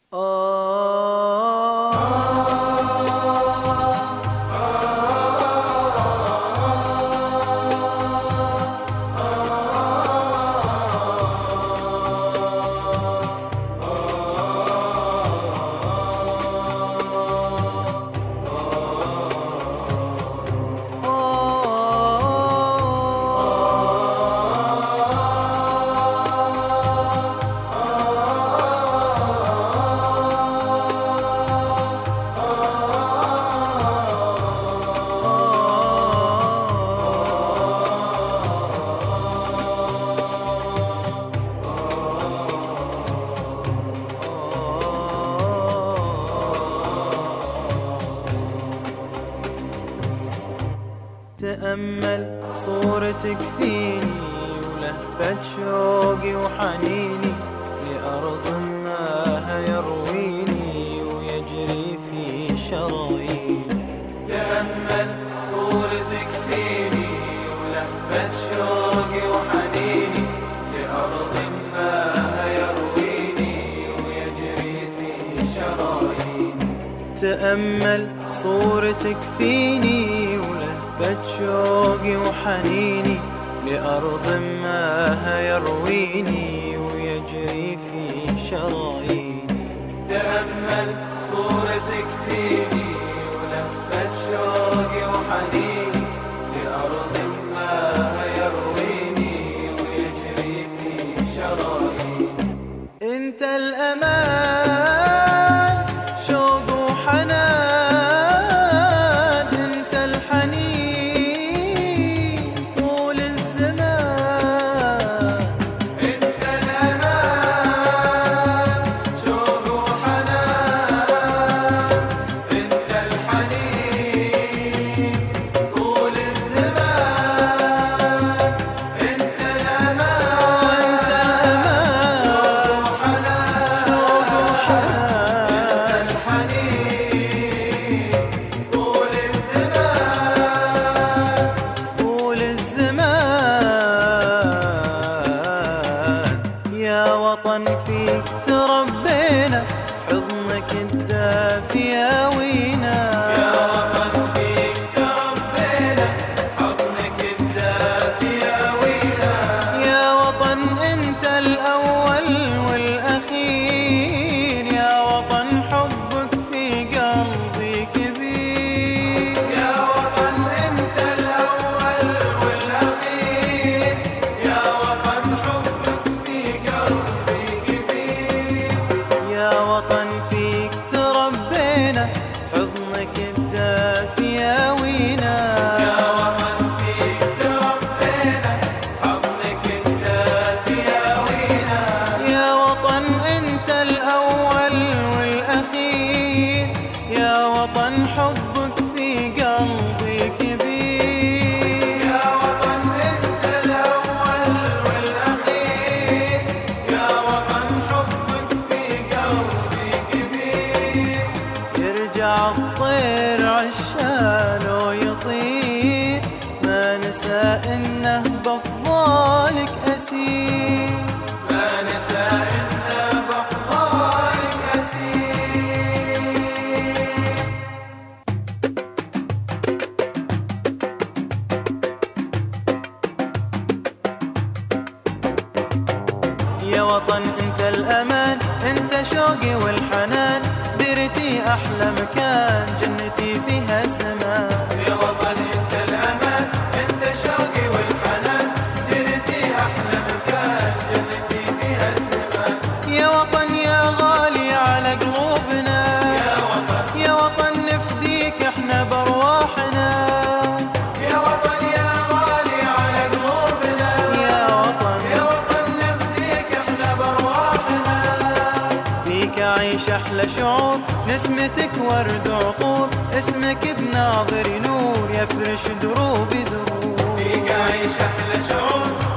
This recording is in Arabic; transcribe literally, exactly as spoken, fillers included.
تأمل صورتك فيني ولهفة شوقي وحنيني لأرض ماها يرويني ويجري في شراييني. تأمل صورتك فيني ولهفة شوقي وحنيني لأرض ماها يرويني ويجري في شراييني. تأمل صورتك فيني شوقي وحنيني لأرض ماها يرويني ويجري في شراييني. تأمل صورتك فيني ولهفة شوقي وحنيني لأرض ماها يرويني ويجري في شراييني. انت الأمان شوق وحنان، وطن فيك تربينا حضنك الدافي ياوينا. يا وطن فيك تربينا حضنك الدافي ياوينا. يا وطن انت الأول والأخير، يا وطن حبك في قلبي كبير. يا وطن انت الأول والأخير، يا وطن حبك في قلبي كبير. يا وطن فيك تربينا حضنك الدافي ياوينا. يا وطن فيك تربينا حضنك الدافي ياوينا. يا وطن انت الأول والأخير، يا وطن حبك في قلبي كبير. يا وطن انت الأول والأخير، يا وطن حبك في قلبي كبير. يرجع الطير عشان ويطير، ما نسى انه بفضالك اسير. ما نسى انه بفضالك اسير. يا وطن انت الأمان، انت شوقي والحنان، ديرتي أحلى مكان، جنتي فيها الزمان. يا وطن انت الأمان، انت شوقي والحنان، ديرتي أحلى مكان، جنتي فيها الزمان. يا وطن يا غالي على قلوبنا، يا وطن يا وطن نفديك احنا برواحنا. يا وطن يا غالي على قلوبنا، يا وطن يا وطن نفديك احنا برواحنا. فيك أعيش أحلى شعور، نسمتك ورد عطور، اسمك بناظري نور يفرش دروبي زهور. فيك أعيش أحلى شعور،